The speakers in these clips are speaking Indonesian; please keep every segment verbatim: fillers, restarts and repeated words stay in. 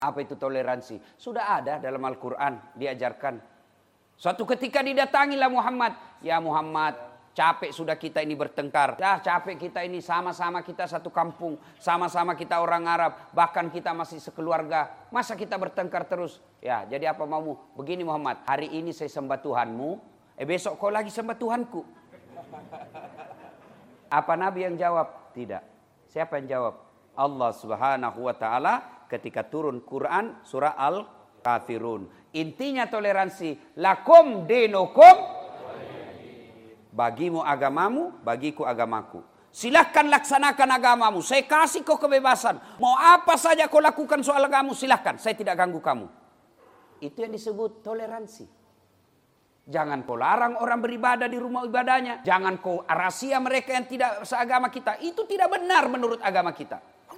Apa itu toleransi? Sudah ada dalam Al-Quran, diajarkan. Suatu ketika didatangilah Muhammad. Ya Muhammad, capek sudah kita ini bertengkar. Dah capek kita ini, sama-sama kita satu kampung. Sama-sama kita orang Arab. Bahkan kita masih sekeluarga. Masa kita bertengkar terus? Ya, jadi apa maumu? Begini Muhammad, hari ini saya sembah Tuhanmu. Eh besok kau lagi sembah Tuhanku. Apa Nabi yang jawab? Tidak. Siapa yang jawab? Allah Subhanahu wa ta'ala ketika turun Quran surah Al-Kafirun. Intinya toleransi. Lakum dinukum, bagimu agamamu, bagiku agamaku. Silahkan laksanakan agamamu. Saya kasih kau kebebasan. Mau apa saja kau lakukan soal agamamu, silahkan. Saya tidak ganggu kamu. Itu yang disebut toleransi. Jangan kau larang orang beribadah di rumah ibadahnya. Jangan kau rahasia mereka yang tidak seagama kita. Itu tidak benar menurut agama kita.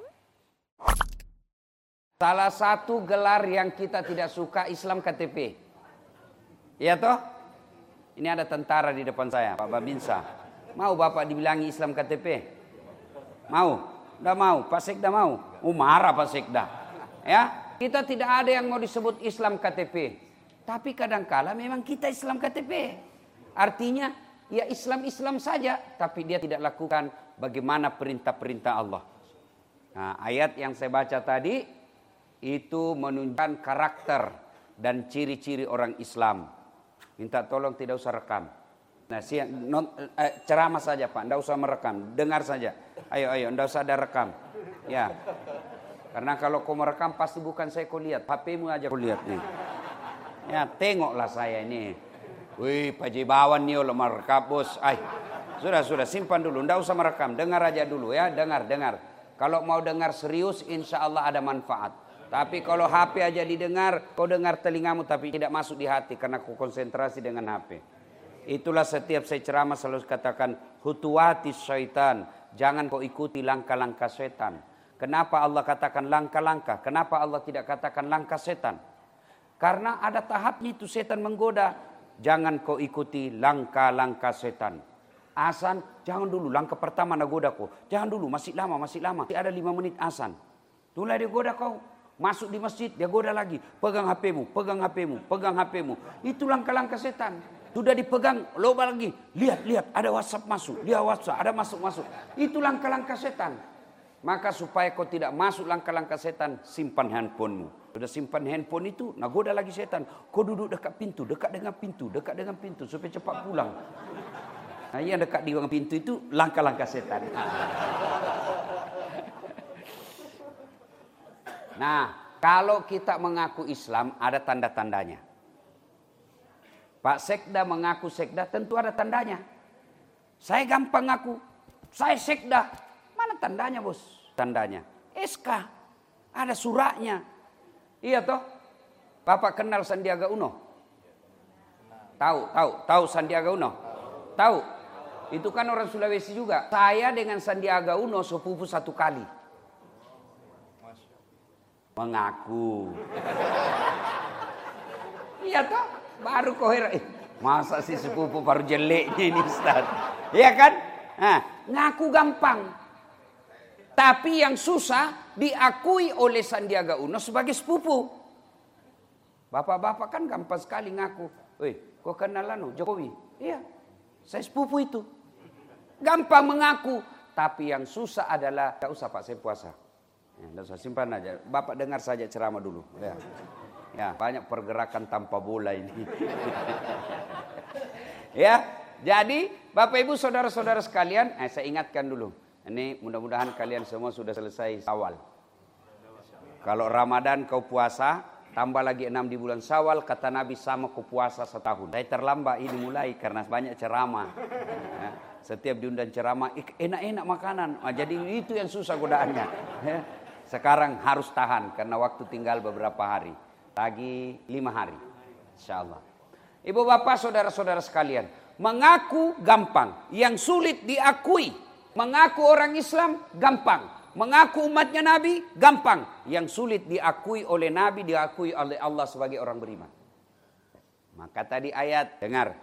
Salah satu gelar yang kita tidak suka Islam K T P. Iya toh? Ini ada tentara di depan saya, Pak Babinsa. Mau Bapak dibilangi Islam K T P? Mau? Udah mau? Pak Sekda mau? Oh marah Pak Sekda. Ya, kita tidak ada yang mau disebut Islam K T P. Tapi kadangkala memang kita Islam K T P. Artinya ya Islam-Islam saja. Tapi dia tidak lakukan bagaimana perintah-perintah Allah. Nah, ayat yang saya baca tadi itu menunjukkan karakter dan ciri-ciri orang Islam. Minta tolong tidak usah rekam. Nah, si, non, eh, ceramah saja Pak, tidak usah merekam, dengar saja. Ayo, ayo, tidak usah ada rekam. Ya, karena kalau kau merekam pasti bukan saya kau lihat, H P-mu aja kau lihat nih. Ya, tengoklah saya ini. Wih, Pak Jibawan nih lo merekam bos. Ay, sudah, sudah, simpan dulu, tidak usah merekam, dengar aja dulu ya, dengar, dengar. Kalau mau dengar serius, insya Allah ada manfaat. Tapi kalau H P aja didengar, kau dengar telingamu tapi tidak masuk di hati karena kau konsentrasi dengan H P. Itulah setiap saya ceramah selalu katakan hutuwati syaitan. Jangan kau ikuti langkah-langkah setan. Kenapa Allah katakan langkah-langkah? Kenapa Allah tidak katakan langkah setan? Karena ada tahapnya itu setan menggoda. Jangan kau ikuti langkah-langkah setan. Azan, jangan dulu langkah pertama nagoda kau. Jangan dulu, masih lama, masih lama. Masih ada lima menit azan. Itulah dia goda kau. Masuk di masjid, dia goda lagi. Pegang H P-mu, pegang H P-mu, pegang H P-mu. Itu langkah-langkah setan. Sudah dipegang, loba lagi. Lihat, lihat, ada WhatsApp masuk. Dia WhatsApp, ada masuk-masuk. Itu langkah-langkah setan. Maka supaya kau tidak masuk langkah-langkah setan, simpan handphonemu. Sudah simpan handphone itu, nah goda lagi setan. Kau duduk dekat pintu, dekat dengan pintu, dekat dengan pintu. Supaya cepat pulang. Nah yang dekat di pintu itu langkah-langkah setan. Nah, kalau kita mengaku Islam ada tanda-tandanya. Pak Sekda mengaku Sekda tentu ada tandanya. Saya gampang ngaku, saya Sekda. Mana tandanya bos? Tandanya S K, ada suratnya. Iya toh? Bapak kenal Sandiaga Uno? Tahu, tahu, tahu Sandiaga Uno? Tahu? Itu kan orang Sulawesi juga. Saya dengan Sandiaga Uno sepupu satu kali. Mengaku. Iya toh? Baru kau heran. Eh, masa sih sepupu baru jeleknya ini Ustaz? Iya kan? Nah, ngaku gampang. Tapi yang susah diakui oleh Sandiaga Uno sebagai sepupu. Bapak-bapak kan gampang sekali ngaku. Weh, kau kenal anu Jokowi? Iya, saya sepupu itu. Gampang mengaku. Tapi yang susah adalah, gak usah Pak, saya puasa. Ya, tidak usah, simpan aja. Bapak dengar saja ceramah dulu. Ya, ya banyak pergerakan tanpa bola ini. Ya, jadi Bapak Ibu saudara-saudara sekalian, eh, saya ingatkan dulu. Ini mudah-mudahan kalian semua sudah selesai Syawal. Kalau Ramadan kau puasa, tambah lagi enam di bulan Syawal, kata Nabi sama kau puasa setahun. Saya terlambat ini mulai karena banyak ceramah. Ya, setiap diundang ceramah, enak-enak makanan. Nah, jadi itu yang susah godaannya. Ya. Sekarang harus tahan karena waktu tinggal beberapa hari. Lagi lima hari. Insya Allah. Ibu bapak saudara-saudara sekalian. Mengaku gampang. Yang sulit diakui. Mengaku orang Islam gampang. Mengaku umatnya Nabi gampang. Yang sulit diakui oleh Nabi, diakui oleh Allah sebagai orang beriman. Maka tadi ayat, dengar.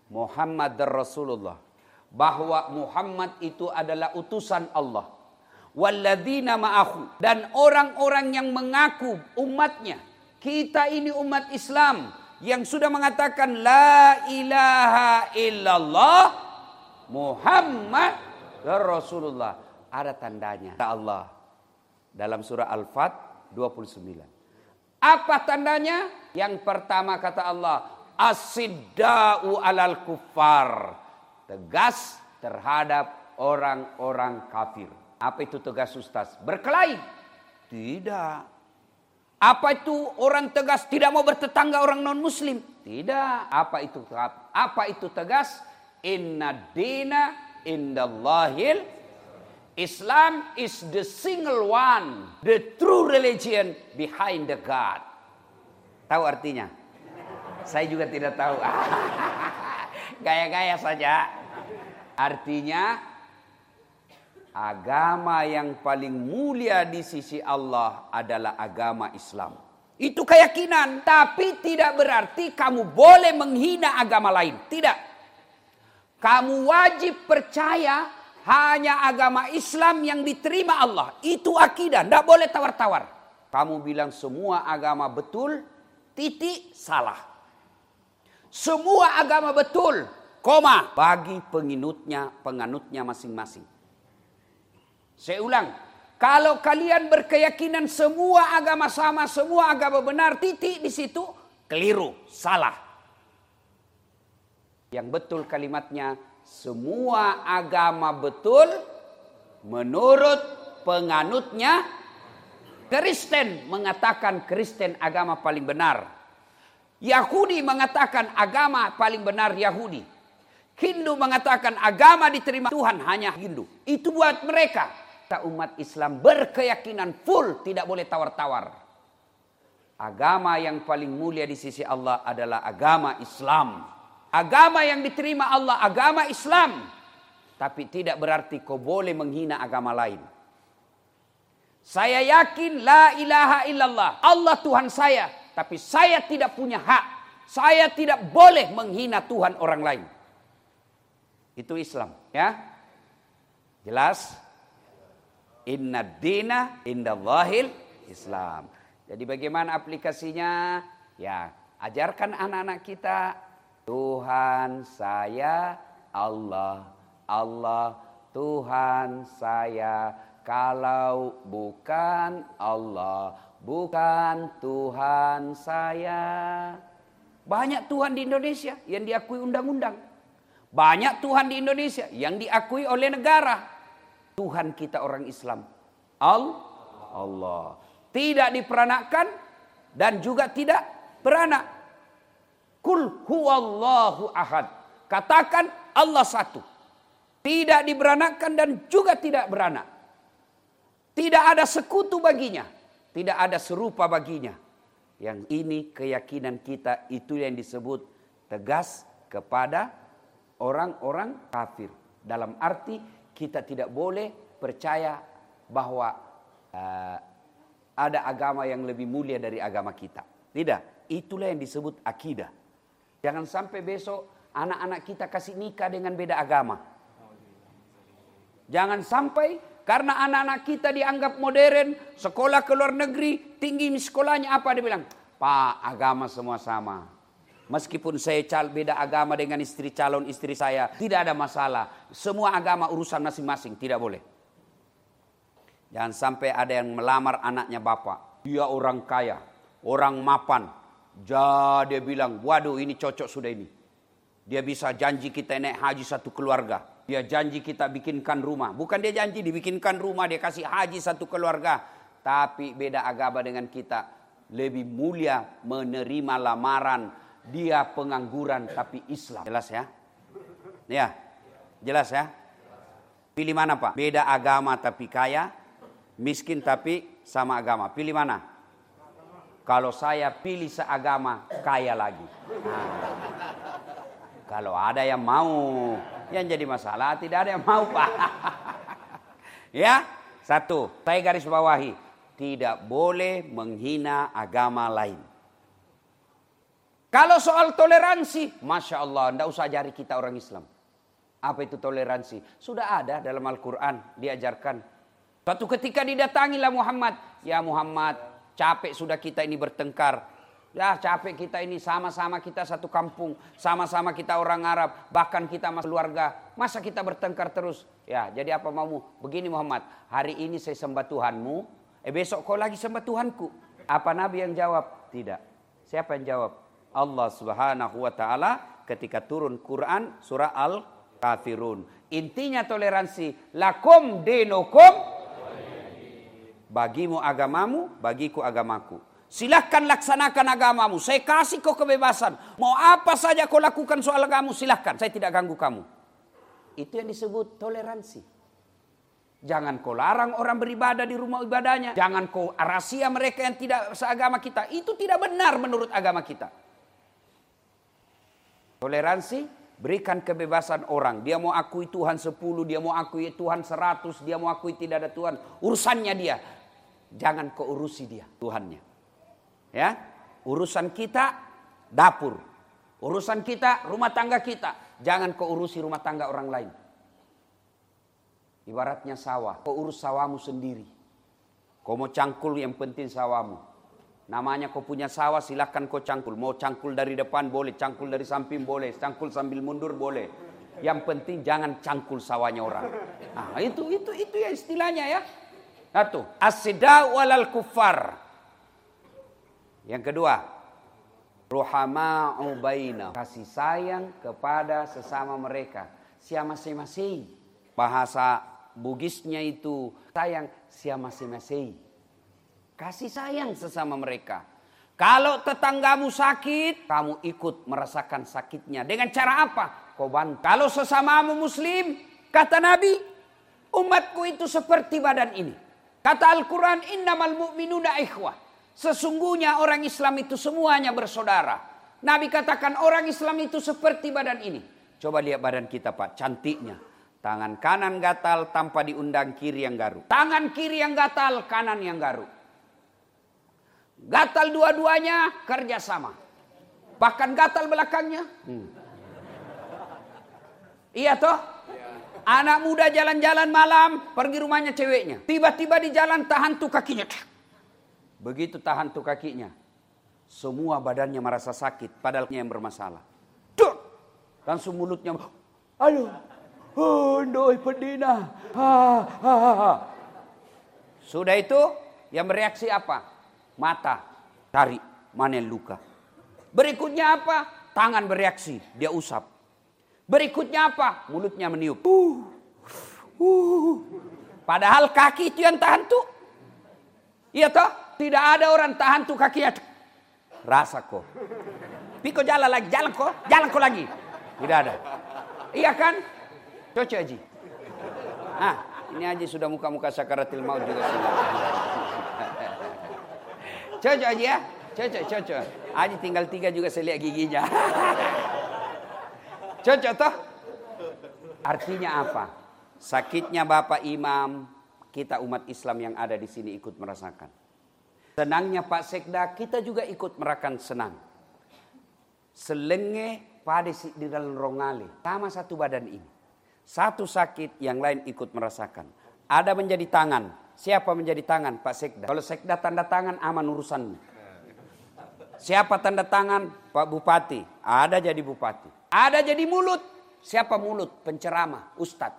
Muhammad Rasulullah. Bahwa Muhammad itu adalah utusan Allah. walladzina ma'ahu, dan orang-orang yang mengaku umatnya. Kita ini umat Islam yang sudah mengatakan la ilaha illallah Muhammad Rasulullah. Ada tandanya. Allah dalam surah Al-Fat dua puluh sembilan. Apa tandanya? Yang pertama kata Allah, as-sidda'u alal kuffar. Tegas terhadap orang-orang kafir. Apa itu tegas, Ustaz? Berkelahi? Tidak. Apa itu orang tegas tidak mau bertetangga orang non-muslim? Tidak. Apa itu apa itu tegas? Inna dina indallahil Islam is the single one, the true religion behind the God. Tahu artinya? Saya juga tidak tahu. Gaya-gaya saja. Artinya, agama yang paling mulia di sisi Allah adalah agama Islam. Itu keyakinan, tapi tidak berarti kamu boleh menghina agama lain. Tidak. Kamu wajib percaya hanya agama Islam yang diterima Allah. Itu akidah, tidak boleh tawar-tawar. Kamu bilang semua agama betul, titik, salah. Semua agama betul, koma, bagi penginutnya, penganutnya masing-masing. Saya ulang, kalau kalian berkeyakinan semua agama sama, semua agama benar, titik di situ, keliru, salah. Yang betul kalimatnya, semua agama betul menurut penganutnya. Kristen mengatakan Kristen agama paling benar. Yahudi mengatakan agama paling benar Yahudi. Hindu mengatakan agama diterima Tuhan hanya Hindu. Itu buat mereka. Kita umat Islam berkeyakinan full, tidak boleh tawar-tawar. Agama yang paling mulia di sisi Allah adalah agama Islam. Agama yang diterima Allah, agama Islam. Tapi tidak berarti kau boleh menghina agama lain. Saya yakin la ilaha illallah. Allah Tuhan saya. Tapi saya tidak punya hak. Saya tidak boleh menghina Tuhan orang lain. Itu Islam. Ya, jelas? Inna dina indallahil Islam. Jadi bagaimana aplikasinya? Ya, ajarkan anak-anak kita. Tuhan saya Allah, Allah Tuhan saya. Kalau bukan Allah, bukan Tuhan saya. Banyak Tuhan di Indonesia yang diakui undang-undang. Banyak Tuhan di Indonesia yang diakui oleh negara. Tuhan kita orang Islam, Allah. Tidak diperanakkan dan juga tidak beranak. Kul huwallahu ahad. Katakan Allah satu. Tidak diberanakkan dan juga tidak beranak. Tidak ada sekutu baginya. Tidak ada serupa baginya. Yang ini keyakinan kita, itu yang disebut tegas kepada orang-orang kafir. Dalam arti kita tidak boleh percaya bahwa uh, ada agama yang lebih mulia dari agama kita. Tidak. Itulah yang disebut akidah. Jangan sampai besok anak-anak kita kasih nikah dengan beda agama. Jangan sampai karena anak-anak kita dianggap modern, sekolah ke luar negeri, tinggi sekolahnya apa dia bilang? Pak, agama semua sama. Meskipun saya cal beda agama dengan istri calon istri saya, tidak ada masalah. Semua agama urusan masing-masing, tidak boleh. Jangan sampai ada yang melamar anaknya bapak. Dia orang kaya, orang mapan. Jadi dia bilang, waduh ini cocok sudah ini. Dia bisa janji kita naik haji satu keluarga. Dia janji kita bikinkan rumah. Bukan dia janji dibikinkan rumah, dia kasih haji satu keluarga. Tapi beda agama dengan kita. Lebih mulia menerima lamaran. Dia pengangguran tapi Islam. Jelas ya? Ya, jelas ya? Pilih mana Pak? Beda agama tapi kaya. Miskin tapi sama agama. Pilih mana? Kalau saya pilih seagama, kaya lagi. Nah, kalau ada yang mau, yang jadi masalah tidak ada yang mau Pak. Ya, satu, saya garis bawahi, tidak boleh menghina agama lain. Kalau soal toleransi, Masya Allah, tidak usah ajari kita orang Islam. Apa itu toleransi? Sudah ada dalam Al-Quran, diajarkan. Suatu ketika didatangilah Muhammad. Ya Muhammad, capek sudah kita ini bertengkar. Ya capek kita ini, sama-sama kita satu kampung. Sama-sama kita orang Arab. Bahkan kita masih keluarga. Masa kita bertengkar terus? Ya jadi apa maumu? Begini Muhammad, hari ini saya sembah Tuhanmu. Eh besok kau lagi sembah Tuhanku. Apa Nabi yang jawab? Tidak. Siapa yang jawab? Allah subhanahu wa ta'ala ketika turun Quran surah Al-Kafirun. Intinya toleransi. Lakum dinukum. Bagimu agamamu, bagiku agamaku. Silahkan laksanakan agamamu. Saya kasih kau kebebasan. Mau apa saja kau lakukan soal agamamu, silahkan. Saya tidak ganggu kamu. Itu yang disebut toleransi. Jangan kau larang orang beribadah di rumah ibadahnya. Jangan kau rahasia mereka yang tidak seagama kita. Itu tidak benar menurut agama kita. Toleransi, berikan kebebasan orang. Dia mau akui Tuhan sepuluh, dia mau akui Tuhan seratus, dia mau akui tidak ada Tuhan. Urusannya dia. Jangan kau urusi dia, Tuhannya. Ya, urusan kita dapur. Urusan kita rumah tangga kita. Jangan kau urusi rumah tangga orang lain. Ibaratnya sawah, kau urus sawahmu sendiri. Kau mau cangkul yang penting sawahmu. Namanya kau punya sawah, silahkan kau cangkul. Mau cangkul dari depan boleh, cangkul dari samping boleh, cangkul sambil mundur boleh. Yang penting jangan cangkul sawahnya orang. Nah, itu itu itu ya istilahnya ya. Satu, as-sida walal kuffar. Yang kedua, ruhama'u bainahum. Kasih sayang kepada sesama mereka. Siapa masing-masing. Bahasa Bugisnya itu sayang siapa masing-masing. Kasih sayang sesama mereka. Kalau tetanggamu sakit, kamu ikut merasakan sakitnya. Dengan cara apa? Kau bantu. Kalau sesamamu muslim, kata Nabi, umatku itu seperti badan ini. Kata Al-Quran, innamal mu'minuna ikhwah. Sesungguhnya orang Islam itu semuanya bersaudara. Nabi katakan orang Islam itu seperti badan ini. Coba lihat badan kita Pak, cantiknya. Tangan kanan gatal tanpa diundang kiri yang garuk. Tangan kiri yang gatal, kanan yang garuk. Gatal dua-duanya kerja sama. Bahkan gatal belakangnya. Hmm. Iya toh? Anak muda jalan-jalan malam, pergi rumahnya ceweknya. Tiba-tiba di jalan tahan tuh kakinya. Begitu tahan tuh kakinya. Semua badannya merasa sakit, padahal yang bermasalah. Duh! Langsung mulutnya, aduh, oh, doi pedina. Ha, ha, ha. Sudah itu, yang bereaksi apa? Mata, cari mana yang luka. Berikutnya apa? Tangan bereaksi, dia usap. Berikutnya apa? Mulutnya meniup. Uh, uh. Padahal kaki itu yang tahan tuh. Iya toh? Tidak ada orang tahan tuh kakinya. Rasa kok. Piko jalan lagi, jalan kok, jalan kok lagi. Tidak ada. Iya kan? Cocok Haji. Nah, ini Haji sudah muka-muka sakaratil maut juga sudah. Cocok Haji ya? Cocok, cocok. Haji tinggal tiga juga saya lihat giginya. Cocok toh? Artinya apa? Sakitnya Bapak Imam, kita umat Islam yang ada di sini ikut merasakan. Senangnya Pak Sekda, kita juga ikut merasakan senang. Selenge pada di dalam rongale, sama satu badan ini. Satu sakit, yang lain ikut merasakan. Ada menjadi tangan. Siapa menjadi tangan? Pak Sekda. Kalau Sekda tanda tangan, aman urusanmu. Siapa tanda tangan? Pak Bupati. Ada jadi bupati. Ada jadi mulut. Siapa mulut? Penceramah, ustadz.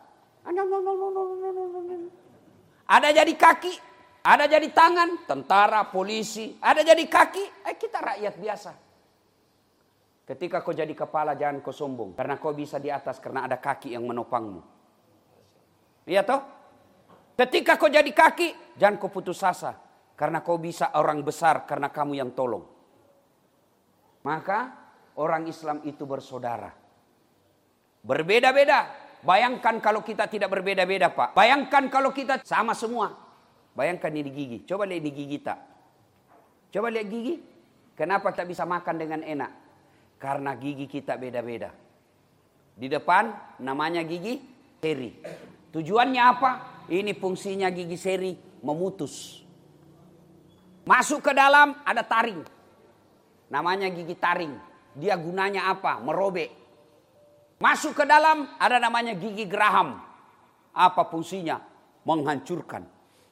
Ada jadi kaki. Ada jadi tangan, tentara, polisi. Ada jadi kaki, eh kita rakyat biasa. Ketika kau jadi kepala jangan kau sombong. Karena kau bisa di atas karena ada kaki yang menopangmu. Iya toh? Ketika kau jadi kaki, jangan kau putus asa. Karena kau bisa orang besar karena kamu yang tolong. Maka orang Islam itu bersaudara. Berbeda-beda. Bayangkan kalau kita tidak berbeda-beda Pak. Bayangkan kalau kita sama semua. Bayangkan ini gigi. Coba lihat di gigi tak. Coba lihat gigi. Kenapa kita bisa makan dengan enak? Karena gigi kita beda-beda. Di depan namanya gigi seri. Tujuannya apa? Ini fungsinya gigi seri memutus. Masuk ke dalam ada taring. Namanya gigi taring. Dia gunanya apa? Merobek. Masuk ke dalam ada namanya gigi geraham. Apa fungsinya? Menghancurkan.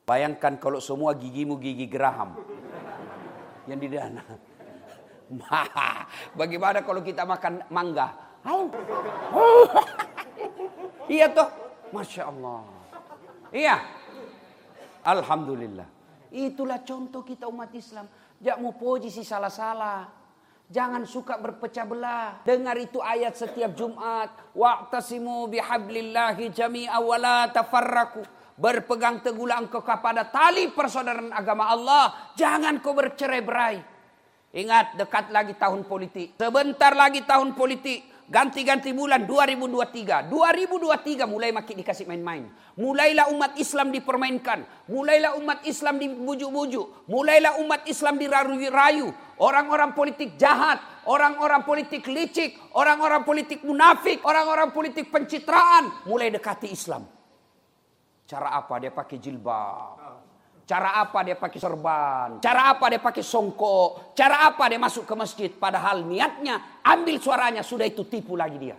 Bayangkan kalau semua gigimu gigi geraham. Yang di dana. Bagaimana kalau kita makan mangga? Iya toh? Masya Allah. Iya. Alhamdulillah. Itulah contoh kita umat Islam. Jangan mau puji si salah-salah. Jangan suka berpecah belah. Dengar itu ayat setiap Jumat. Wa'tasimu bihablillahi jami'a wa la tafarraku. Berpegang teguhlah engkau kepada tali persaudaraan agama Allah. Jangan kau bercerai-berai. Ingat, dekat lagi tahun politik. Sebentar lagi tahun politik. Ganti-ganti bulan dua ribu dua puluh tiga. dua ribu dua puluh tiga mulai makin dikasih main-main. Mulailah umat Islam dipermainkan. Mulailah umat Islam dibujuk-bujuk. Mulailah umat Islam dirayu-rayu. Orang-orang politik jahat. Orang-orang politik licik. Orang-orang politik munafik. Orang-orang politik pencitraan. Mulai dekati Islam. Cara apa? Dia pakai jilbab. Cara apa dia pakai serban? Cara apa dia pakai songkok? Cara apa dia masuk ke masjid? Padahal niatnya ambil suaranya, sudah itu tipu lagi dia.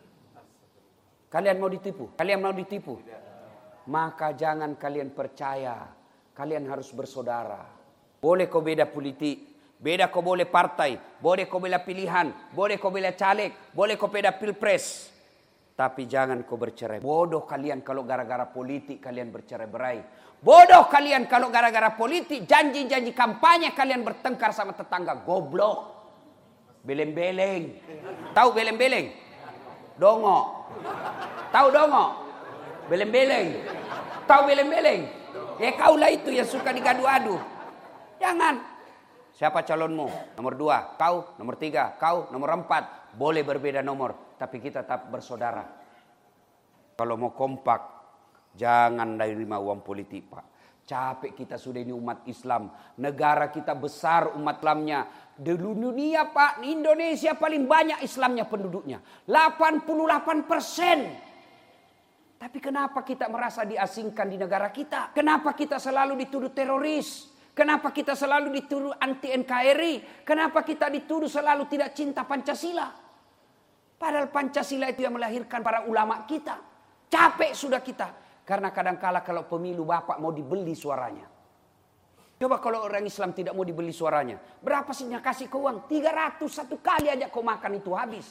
Kalian mau ditipu? Kalian mau ditipu? Maka jangan kalian percaya. Kalian harus bersaudara. Boleh kau beda politik, beda kau boleh partai, boleh kau beda pilihan, boleh kau beda caleg, boleh kau beda pilpres. Tapi jangan kau bercerai. Bodoh kalian kalau gara-gara politik kalian bercerai-berai. Bodoh kalian kalau gara-gara politik, janji-janji kampanye kalian bertengkar sama tetangga. Goblok. Beleng-beleng. Tahu beleng-beleng? Dongo. Tahu dongo? Beleng-beleng. Tahu beleng-beleng? Ya kaulah itu yang suka digadu-adu. Jangan. Siapa calonmu? Nomor dua. Kau. Nomor tiga. Kau. Nomor empat. Boleh berbeda nomor. Tapi kita tetap bersaudara. Kalau mau kompak, jangan menerima uang politik, Pak. Capek kita sudah ini umat Islam. Negara kita besar umat Islamnya. Di dunia, Pak, Indonesia paling banyak Islamnya penduduknya. delapan puluh delapan persen. Tapi kenapa kita merasa diasingkan di negara kita? Kenapa kita selalu dituduh teroris? Kenapa kita selalu dituduh anti N K R I? Kenapa kita dituduh selalu tidak cinta Pancasila? Padahal Pancasila itu yang melahirkan para ulama kita. Capek sudah kita. Karena kadangkala kalau pemilu Bapak mau dibeli suaranya. Coba kalau orang Islam tidak mau dibeli suaranya. Berapa sih yang kasih kau uang? tiga ratus satu kali aja kau makan itu habis.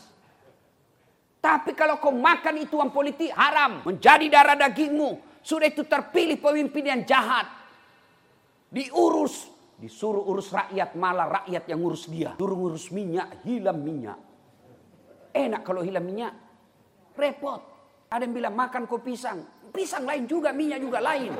Tapi kalau kau makan itu uang politik haram. Menjadi darah dagingmu. Sudah itu terpilih pemimpin yang jahat. Diurus. Disuruh urus rakyat, malah rakyat yang ngurus dia. Suruh ngurus minyak, hilang minyak. Enak kalau hilang minyak. Repot. Ada yang bilang makan kau pisang. Pisang lain juga, minyak juga lain.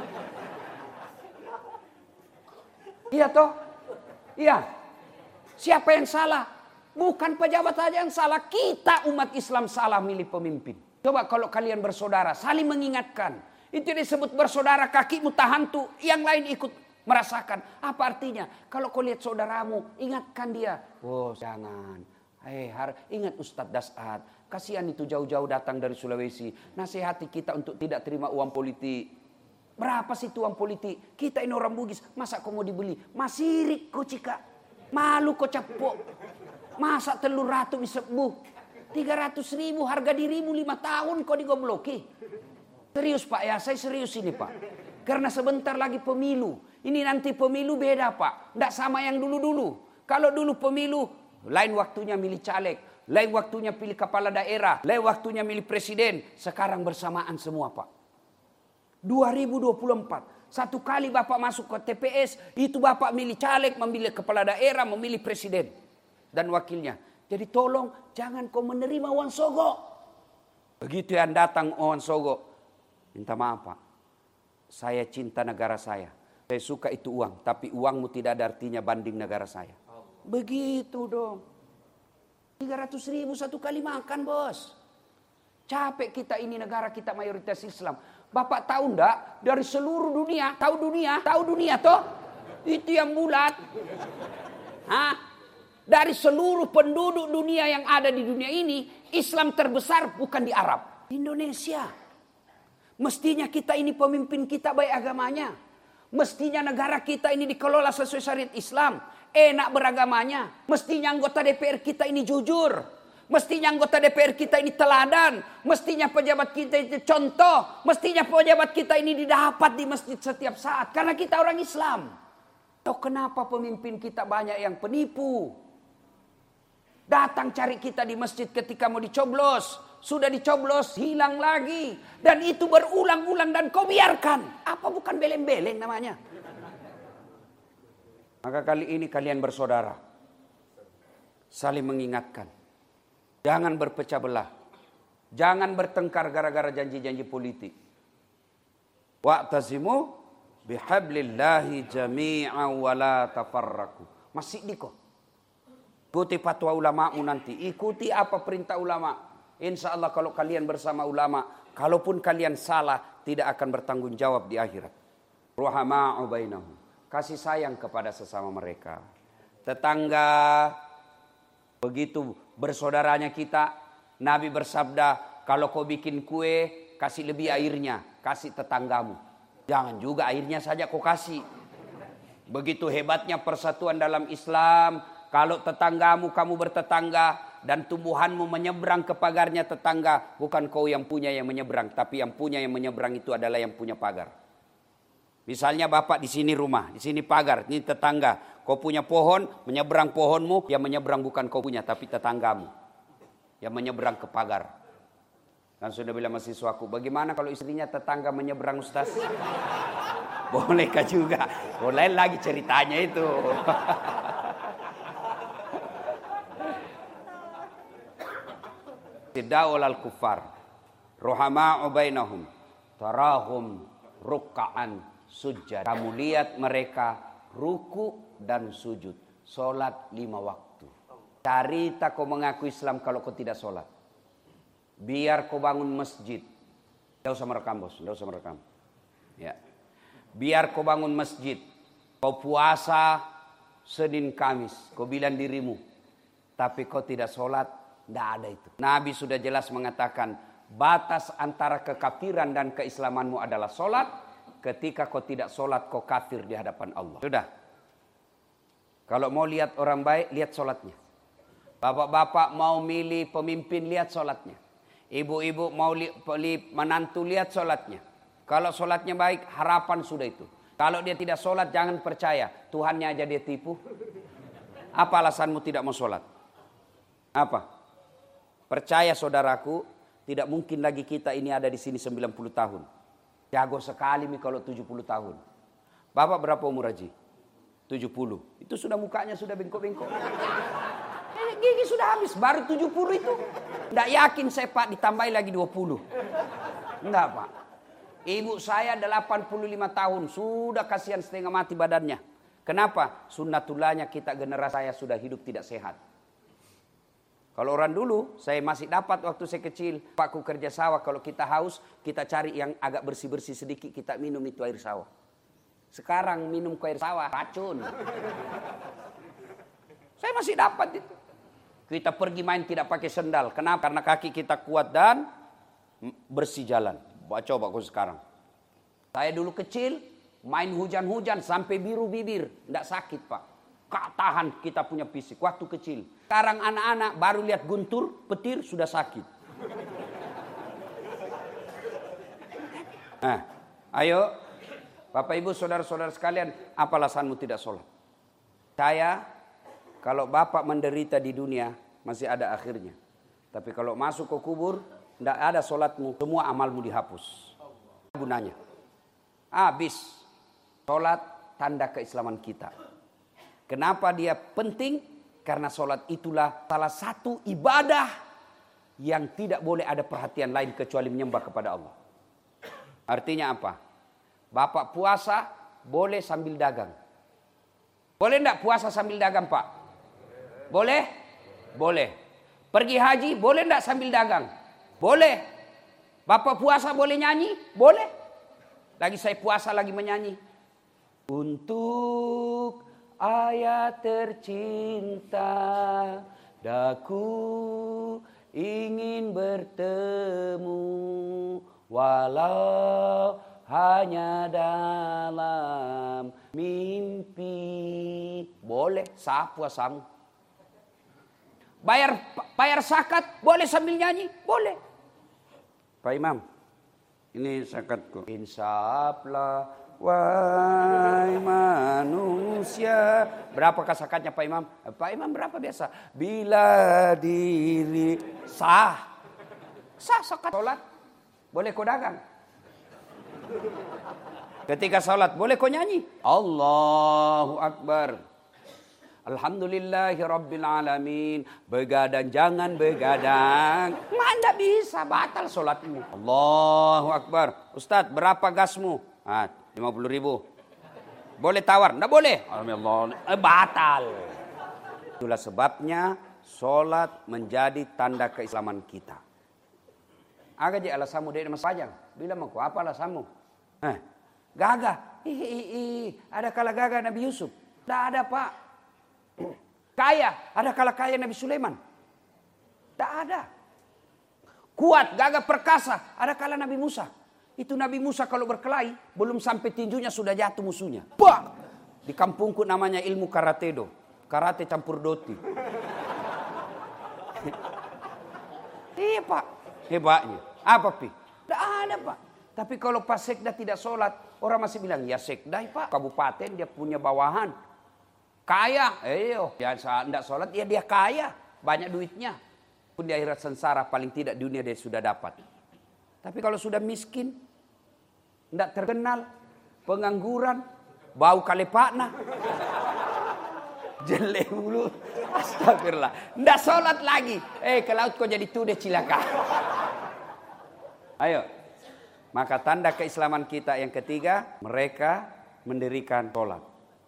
Iya toh? Iya. Siapa yang salah? Bukan pejabat saja yang salah. Kita umat Islam salah milih pemimpin. Coba kalau kalian bersaudara, saling mengingatkan. Itu disebut bersaudara, kakimu tahan tuh. Yang lain ikut merasakan. Apa artinya? Kalau kau lihat saudaramu, ingatkan dia. Oh jangan. Eh, har, ingat Ustadz Dasad, kasihan itu jauh-jauh datang dari Sulawesi. Nasihati kita untuk tidak terima uang politik. Berapa sih itu uang politik? Kita ini orang Bugis, masa kau mau dibeli? Masirik kau cika. Malu kau capok. Masa telur ratu bisa bu? tiga ratus ribu harga dirimu lima tahun kau digobloki. Serius Pak ya, saya serius ini Pak. Karena sebentar lagi pemilu. Ini nanti pemilu beda Pak. Tidak sama yang dulu-dulu. Kalau dulu pemilu, lain waktunya milih caleg, lain waktunya pilih kepala daerah, lain waktunya milih presiden. Sekarang bersamaan semua Pak. dua ribu dua puluh empat, satu kali Bapak masuk ke T P S, itu Bapak milih caleg, memilih kepala daerah, memilih presiden dan wakilnya. Jadi tolong jangan kau menerima uang sogok. Begitu yang datang uang sogok, minta maaf Pak, saya cinta negara saya. Saya suka itu uang, tapi uangmu tidak ada artinya banding negara saya. Begitu dong. tiga ratus ribu satu kali makan bos. Capek kita ini, negara kita mayoritas Islam. Bapak tahu enggak? Dari seluruh dunia. Tahu dunia? Tahu dunia toh? Itu yang bulat. Hah? Dari seluruh penduduk dunia yang ada di dunia ini, Islam terbesar bukan di Arab. Indonesia. Mestinya kita ini pemimpin kita baik agamanya. Mestinya negara kita ini dikelola sesuai syariat Islam. Enak beragamanya. Mestinya anggota D P R kita ini jujur. Mestinya anggota D P R kita ini teladan. Mestinya pejabat kita itu contoh. Mestinya pejabat kita ini didapat di masjid setiap saat. Karena kita orang Islam. Toh kenapa pemimpin kita banyak yang penipu? Datang cari kita di masjid ketika mau dicoblos. Sudah dicoblos, hilang lagi. Dan itu berulang-ulang dan kau biarkan. Apa bukan beleng-beleng namanya? Maka kali ini kalian bersaudara. Saling mengingatkan. Jangan berpecah belah. Jangan bertengkar gara-gara janji-janji politik. Wa'tasimu bihablillahi jami'an wa la tafarraku. Masih diko. Ikuti fatwa ulamamu nanti. Ikuti apa perintah ulama. Insya Allah kalau kalian bersama ulama. Kalaupun kalian salah. Tidak akan bertanggung jawab di akhirat. Ruhama'u bainahum. Kasih sayang kepada sesama mereka. Tetangga. Begitu bersaudaranya kita. Nabi bersabda. Kalau kau bikin kue. Kasih lebih airnya. Kasih tetanggamu. Jangan juga airnya saja kau kasih. Begitu hebatnya persatuan dalam Islam. Kalau tetanggamu kamu bertetangga dan tumbuhanmu menyeberang ke pagarnya tetangga, bukan kau yang punya yang menyeberang, tapi yang punya yang menyeberang itu adalah yang punya pagar. Misalnya bapak di sini rumah, di sini pagar, ini tetangga. Kau punya pohon, menyeberang pohonmu, yang menyeberang bukan kau punya, tapi tetanggamu. Yang menyeberang ke pagar. Dan sudah bilang mahasiswaku, bagaimana kalau istrinya tetangga menyeberang Ustaz? Bolehkah juga? Boleh lagi ceritanya itu. Tidawal al-kuffar ruhama'u bainahum tarahum ruk'an sujud. Kamu lihat mereka ruku dan sujud, solat lima waktu. Cari tak kau mengaku Islam kalau kau tidak solat. Biar kau bangun masjid. Tidak usah merekam bos, tidak usah merekam. Ya. Biar kau bangun masjid. Kau puasa Senin Kamis, kau bilang dirimu. Tapi kau tidak solat. Tidak ada itu. Nabi sudah jelas mengatakan batas antara kekafiran dan keislamanmu adalah solat. Ketika kau tidak solat kau kafir di hadapan Allah. Sudah. Kalau mau lihat orang baik lihat solatnya. Bapak-bapak mau milih pemimpin lihat solatnya. Ibu-ibu mau pilih menantu lihat solatnya. Kalau solatnya baik harapan sudah itu. Kalau dia tidak solat jangan percaya. Tuhannya aja dia tipu. Apa alasanmu tidak mau solat? Apa? Percaya saudaraku, tidak mungkin lagi kita ini ada di sini sembilan puluh tahun. Jago sekali nih kalau tujuh puluh tahun. Bapak berapa umur Haji? tujuh puluh. Itu sudah mukanya sudah bengkok-bengkok. Eh, gigi sudah habis, baru tujuh puluh itu. Tidak yakin saya Pak ditambahi lagi dua puluh. Enggak Pak. Ibu saya delapan puluh lima tahun, sudah kasihan setengah mati badannya. Kenapa? Sunnatullahnya kita generasi saya sudah hidup tidak sehat. Kalau orang dulu, saya masih dapat waktu saya kecil. Pakku kerja sawah, kalau kita haus, kita cari yang agak bersih-bersih sedikit, kita minum itu air sawah. Sekarang minum air sawah, racun. Saya masih dapat itu. Kita pergi main tidak pakai sendal. Kenapa? Karena kaki kita kuat dan bersih jalan. Coba kau sekarang. Saya dulu kecil, main hujan-hujan sampai biru bibir. Tidak sakit Pak. Tahan kita punya fisik waktu kecil. Sekarang anak-anak baru lihat guntur, petir sudah sakit. Nah, ayo Bapak Ibu saudara-saudara sekalian, apa alasanmu tidak sholat? Saya, kalau Bapak menderita di dunia masih ada akhirnya. Tapi kalau masuk ke kubur, tidak ada sholatmu, semua amalmu dihapus. Gunanya. Habis. Sholat tanda keislaman kita. Kenapa dia penting? Karena sholat itulah salah satu ibadah yang tidak boleh ada perhatian lain kecuali menyembah kepada Allah. Artinya apa? Bapak puasa boleh sambil dagang. Boleh enggak puasa sambil dagang Pak? Boleh? Boleh. Pergi haji boleh enggak sambil dagang? Boleh. Bapak puasa boleh nyanyi? Boleh. Lagi saya puasa lagi menyanyi. Untuk ayat tercinta, daku ingin bertemu, walau hanya dalam mimpi. Boleh, sah puasamu. Bayar bayar zakat, boleh sambil nyanyi? Boleh. Pak Imam, ini zakatku. Insaflah wahai manusia. Berapakah zakatnya Pak Imam? Pak Imam berapa biasa? Bila diri sah. Sah zakat. Salat, boleh kau dagang. Ketika salat, boleh kau nyanyi. Allahu Akbar. Alhamdulillahi Rabbil Alamin. Begadang jangan begadang. Mana bisa, batal solatmu. Allahu Akbar. Ustadz, berapa gasmu? Ah, lima puluh ribu. Boleh tawar? Nggak boleh. Eh, batal. Itulah sebabnya solat menjadi tanda keislaman kita. Agak je alasanmu dari Mas Pajang. Bilang aku, apa alasanmu? Eh, gagah. Ih, ih, ih. Ada kala gagah Nabi Yusuf? Tidak ada, Pak. Kaya, ada kala kaya Nabi Sulaiman? Tak ada. Kuat, gagah, perkasa, ada kala Nabi Musa. Itu Nabi Musa kalau berkelahi, belum sampai tinjunya sudah jatuh musuhnya. Bah! Di kampungku namanya ilmu karatedo. Karate campur doti. Iya Pak, hebatnya. Apa Pi? Tidak ada Pak. Tapi kalau Pak Sekda tidak sholat, orang masih bilang, ya Sekda Pak, kabupaten dia punya bawahan. Kaya, eh, ya tidak sholat, ya dia kaya, banyak duitnya. Pun di akhirat sengsara, paling tidak dunia dia sudah dapat. Tapi kalau sudah miskin, tidak terkenal, pengangguran, bau kalepakna, jelek mulu, astagfirullah, tidak sholat lagi. Eh, ke laut kau jadi tude cilaka. Ayo, maka tanda keislaman kita yang ketiga, mereka mendirikan sholat.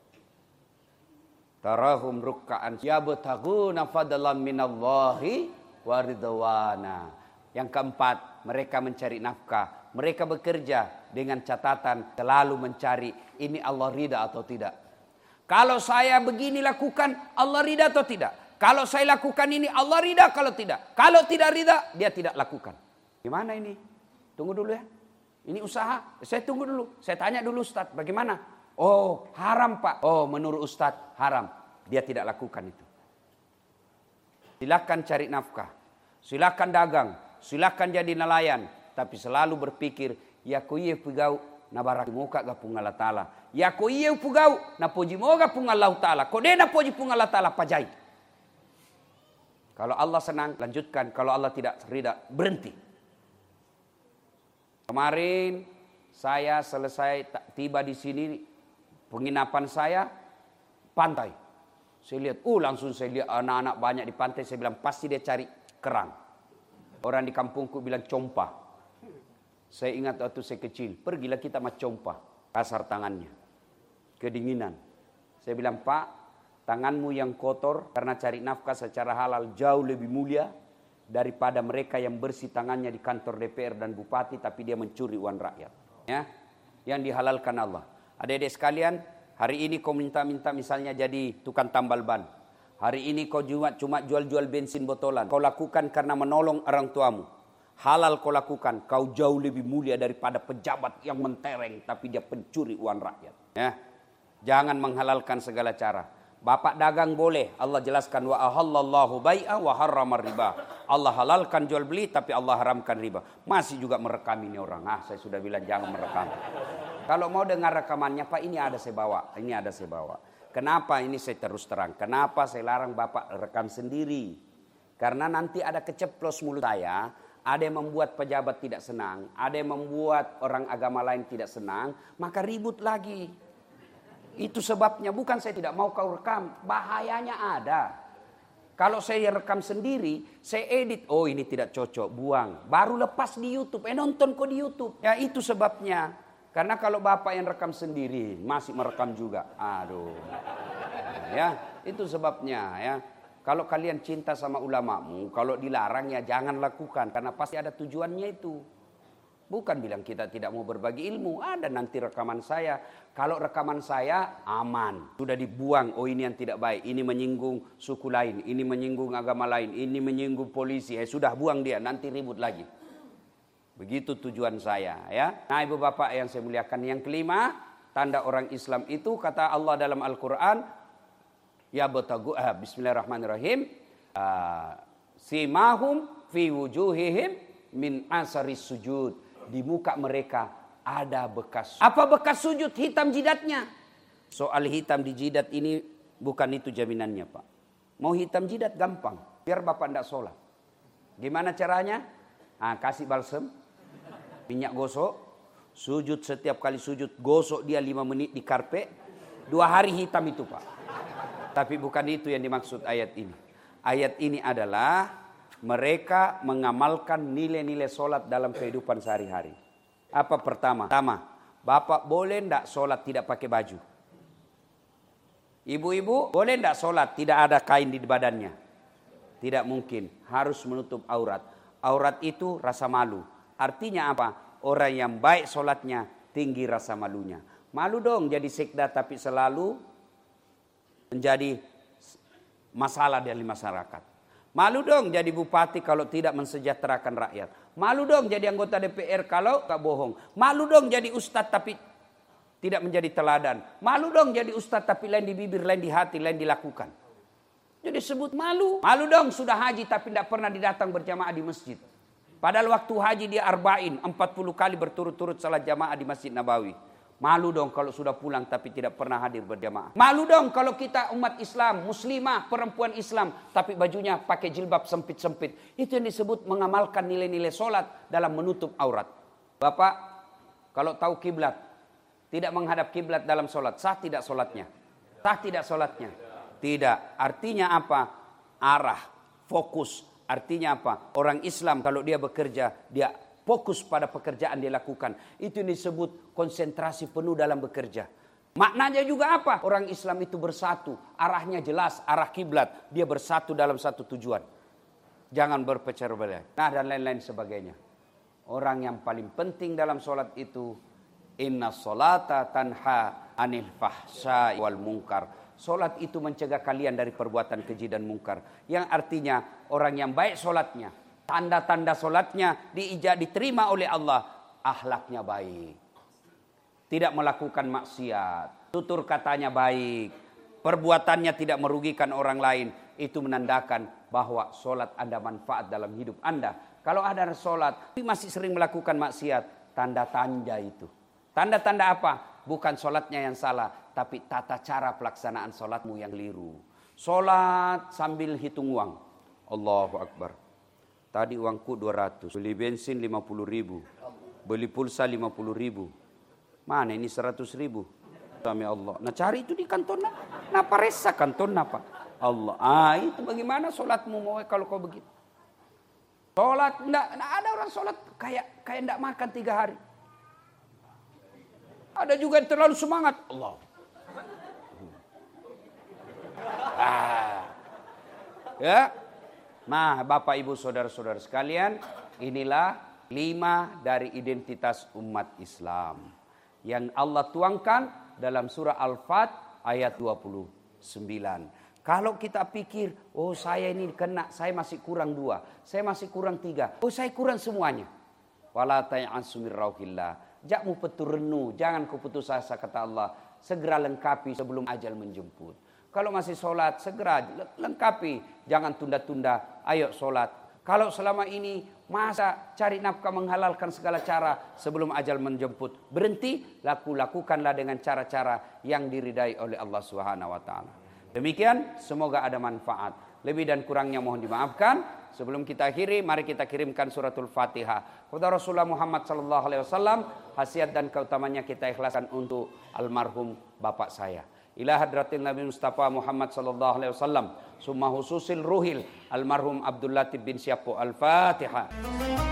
Tarahum rukka'an yabtaguna fadlan minallahi wa ridwana. Yang keempat, mereka mencari nafkah. Mereka bekerja dengan catatan selalu mencari ini Allah ridha atau tidak. Kalau saya begini lakukan, Allah ridha atau tidak? Kalau saya lakukan ini, Allah ridha kalau tidak. Kalau tidak ridha, dia tidak lakukan. Gimana ini? Tunggu dulu ya. Ini usaha. Saya tunggu dulu. Saya tanya dulu Ustaz, bagaimana? Oh, haram Pak. Oh, menurut Ustadz haram. Dia tidak lakukan itu. Silakan cari nafkah. Silakan dagang. Silakan jadi nelayan. Tapi selalu berpikir, ya kuiye pugau na baraki muka gapung Allah Ta'ala. Ya kuiye pugau na puji moga pung Allah Ta'ala. Kode na puji pung Allah Ta'ala pajai. Kalau Allah senang, lanjutkan. Kalau Allah tidak ridha, berhenti. Kemarin saya selesai tiba di sini. Penginapan saya pantai. Saya lihat, uh langsung saya lihat anak-anak banyak di pantai. Saya bilang pasti dia cari kerang. Orang di kampungku bilang compa. Saya ingat waktu saya kecil, pergilah kita sama compa. Kasar tangannya, kedinginan. Saya bilang Pak, tanganmu yang kotor karena cari nafkah secara halal jauh lebih mulia daripada mereka yang bersih tangannya di kantor D P R dan bupati tapi dia mencuri uang rakyat. Ya, yang dihalalkan Allah. Adik-adik sekalian, hari ini kau minta-minta misalnya jadi tukang tambal ban. Hari ini kau cuma, cuma jual-jual bensin botolan. Kau lakukan karena menolong orang tuamu. Halal kau lakukan, kau jauh lebih mulia daripada pejabat yang mentereng tapi dia pencuri uang rakyat. Ya. Jangan menghalalkan segala cara. Bapak dagang boleh, Allah jelaskan wa ahallallahu bai'a wa harramar riba. Allah halalkan jual beli tapi Allah haramkan riba. Masih juga merekam ini orang. Ah, saya sudah bilang jangan merekam. Kalau mau dengar rekamannya, Pak, ini ada saya bawa, ini ada saya bawa. Kenapa ini saya terus terang? Kenapa saya larang Bapak rekam sendiri? Karena nanti ada keceplos mulut saya, ada yang membuat pejabat tidak senang, ada yang membuat orang agama lain tidak senang, maka ribut lagi. Itu sebabnya, bukan saya tidak mau kau rekam, bahayanya ada. Kalau saya rekam sendiri, saya edit, oh ini tidak cocok, buang. Baru lepas di YouTube, eh nonton kok di YouTube. Ya itu sebabnya. Karena kalau Bapak yang rekam sendiri, masih merekam juga. Aduh. Ya, itu sebabnya ya. Kalau kalian cinta sama ulamamu, kalau dilarang ya jangan lakukan. Karena pasti ada tujuannya itu. Bukan bilang kita tidak mau berbagi ilmu. Ada nanti rekaman saya. Kalau rekaman saya aman. Sudah dibuang. Oh ini yang tidak baik. Ini menyinggung suku lain. Ini menyinggung agama lain. Ini menyinggung polisi. Eh sudah buang dia. Nanti ribut lagi. Begitu tujuan saya ya. Nah ibu bapak yang saya muliakan. Yang kelima. Tanda orang Islam itu kata Allah dalam Al-Quran. Ya batagu. Ah, Bismillahirrahmanirrahim. Uh, simahum fi wujuhihim min asaris sujud. Di muka mereka ada bekas. Apa bekas sujud? Hitam jidatnya. Soal hitam di jidat ini bukan itu jaminannya, Pak. Mau hitam jidat gampang. Biar Bapak tidak sholat. Gimana caranya? Ah, kasih balsem, minyak gosok, sujud setiap kali sujud, gosok dia lima menit di karpet. Dua hari hitam itu, Pak. Tapi bukan itu yang dimaksud ayat ini. Ayat ini adalah mereka mengamalkan nilai-nilai sholat dalam kehidupan sehari-hari. Apa pertama? Pertama, Bapak boleh tidak sholat tidak pakai baju? Ibu-ibu boleh tidak sholat tidak ada kain di badannya? Tidak mungkin, harus menutup aurat. Aurat itu rasa malu. Artinya apa? Orang yang baik sholatnya tinggi rasa malunya. Malu dong jadi sekda tapi selalu menjadi masalah dari masyarakat. Malu dong jadi bupati kalau tidak mensejahterakan rakyat. Malu dong jadi anggota D P R kalau tak bohong. Malu dong jadi ustadz tapi tidak menjadi teladan. Malu dong jadi ustadz tapi lain di bibir, lain di hati, lain dilakukan. Jadi sebut malu. Malu dong sudah haji tapi tidak pernah didatang berjamaah di masjid. Padahal waktu haji dia arba'in, empat puluh kali berturut-turut salat jamaah di Masjid Nabawi. Malu dong kalau sudah pulang tapi tidak pernah hadir berjamaah. Malu dong kalau kita umat Islam, muslimah, perempuan Islam, tapi bajunya pakai jilbab sempit-sempit. Itu yang disebut mengamalkan nilai-nilai sholat dalam menutup aurat. Bapak, kalau tahu kiblat, tidak menghadap kiblat dalam sholat, sah tidak sholatnya? Sah tidak sholatnya? Tidak. Artinya apa? Arah, fokus. Artinya apa? Orang Islam kalau dia bekerja, dia fokus pada pekerjaan dia lakukan. Itu yang disebut konsentrasi penuh dalam bekerja. Maknanya juga apa? Orang Islam itu bersatu. Arahnya jelas, arah kiblat. Dia bersatu dalam satu tujuan. Jangan berpecah belah. Nah dan lain-lain sebagainya. Orang yang paling penting dalam sholat itu, inna sholata tanha anil fahsai wal munkar. Solat itu mencegah kalian dari perbuatan keji dan mungkar. Yang artinya orang yang baik solatnya, tanda-tanda solatnya diijab diterima oleh Allah, akhlaknya baik, tidak melakukan maksiat, tutur katanya baik, perbuatannya tidak merugikan orang lain. Itu menandakan bahwa solat Anda manfaat dalam hidup Anda. Kalau ada solat tapi masih sering melakukan maksiat, tanda-tanda itu. Tanda-tanda apa? Bukan solatnya yang salah, tapi tata cara pelaksanaan solatmu yang keliru. Solat sambil hitung uang. Allahu Akbar. Tadi uangku dua ratus, beli bensin lima puluh ribu, beli pulsa lima puluh ribu. Mana ini seratus ribu? Sami Allah. Nah cari itu di kantor. Napa resa kantor napa? Allah. Ah itu bagaimana solatmu mau kalau kau begitu? Solat, enggak, enggak ada orang solat kayak kayak enggak makan tiga hari. Ada juga yang terlalu semangat. Allah. Ah. Ya. Nah, Bapak Ibu Saudara-saudara sekalian, inilah lima dari identitas umat Islam yang Allah tuangkan dalam surah Al-Fat ayat dua puluh sembilan. Kalau kita pikir, oh saya ini kena, saya masih kurang dua, saya masih kurang tiga, oh saya kurang semuanya. Wala ta'asu min rauhillah. Jakmu peturenu, jangan kau putus asa kata Allah. Segera lengkapi sebelum ajal menjemput. Kalau masih sholat, segera lengkapi. Jangan tunda-tunda, ayo sholat. Kalau selama ini masa cari nafkah menghalalkan segala cara sebelum ajal menjemput. Berhenti, laku-lakukanlah dengan cara-cara yang diridai oleh Allah Subhanahu wa taala. Demikian, semoga ada manfaat. Lebih dan kurangnya mohon dimaafkan. Sebelum kita akhiri, mari kita kirimkan suratul Fatihah kepada Rasulullah Muhammad sallallahu alaihi wasallam. Khasiat dan keutamanya kita ikhlaskan untuk almarhum bapak saya. Ila hadratin Nabi Mustafa Muhammad sallallahu alaihi wasallam. Summa hususil ruhil almarhum Abdul Latif bin Syapo. Al-Fatihah.